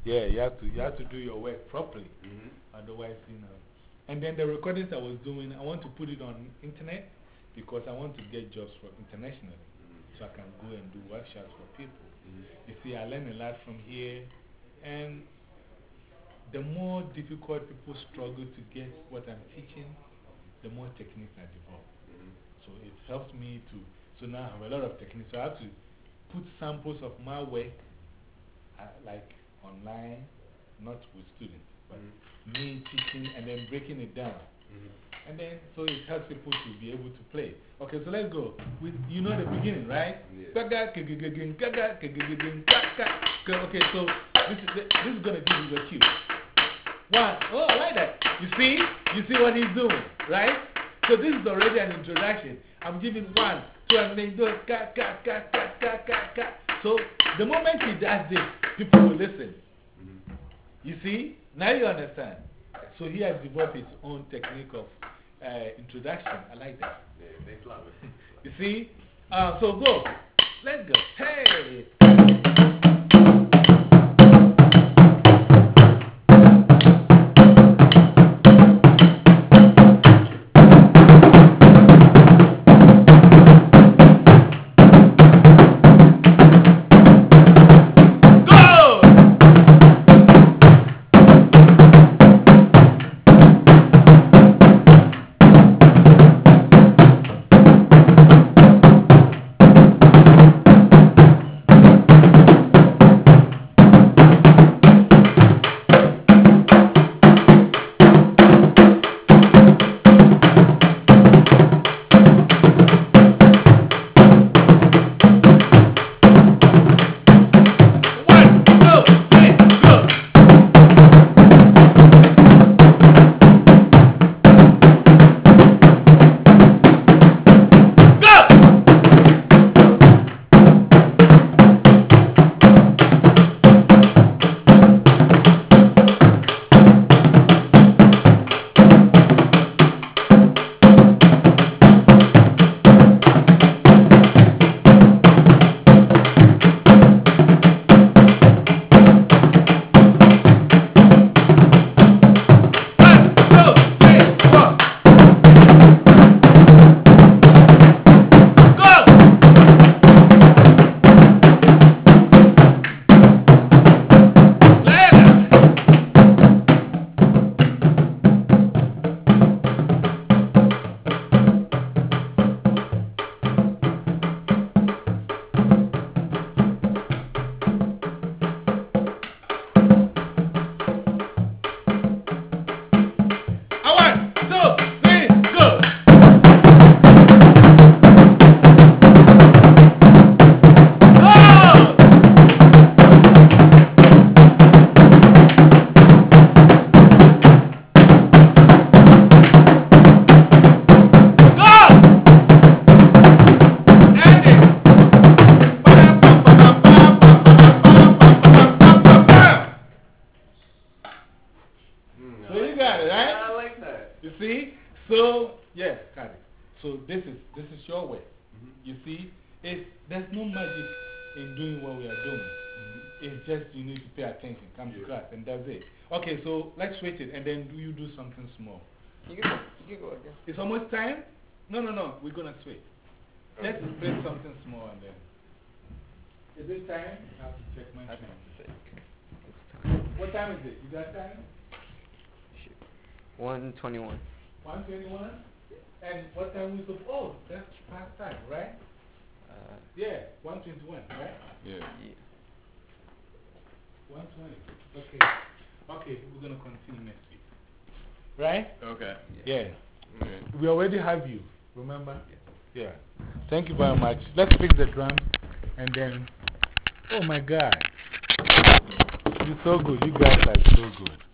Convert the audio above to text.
Yeah, you have to do your work properly. Otherwise, you know. And then the recordings I was doing, I want to put it on internet because I want to get jobs for internationally. So I can go and do workshops for people. You see, I learned a lot from here. And the more difficult people struggle to get what I'm teaching, the more techniques I develop. So it helps me to, so now I have a lot of techniques. So I have to put samples of my work like online, not with students, but me teaching and then breaking it down. And then, so it helps people to be able to play. Okay, so let's go. You know the beginning, right? Okay, so this is going to give you the cue. One, oh, I like that. You see what he's doing, right? So this is already an introduction. I'm giving 1, 2, and then do ka. So the moment he does this, people will listen. You see? Now you understand. So he has developed his own technique of introduction. I like that. Yeah, they love it. You see? So go. Let's go. Hey! You see? So, yeah, got it. So this is your way. You see? There's no magic in doing what we are doing. It's just you need to pay attention, come to class, and that's it. Okay, so let's switch it, and then you do something small. You can go again. It's almost time? No, we're going to switch. Let's play something small and then. Is it time? I have to check my time. It's time. What time is it? You got time? 1:21. 1:21? And what time we supposed? Oh, that's past time, right? Yeah, 1:21, right? Yeah. 1:20. Okay. Okay, we're going to continue next week. Right? Okay. Yeah. Okay. We already have you, remember? Yeah. Thank you very much. Let's fix the drums and then. Oh my God. You're so good. You guys are so good.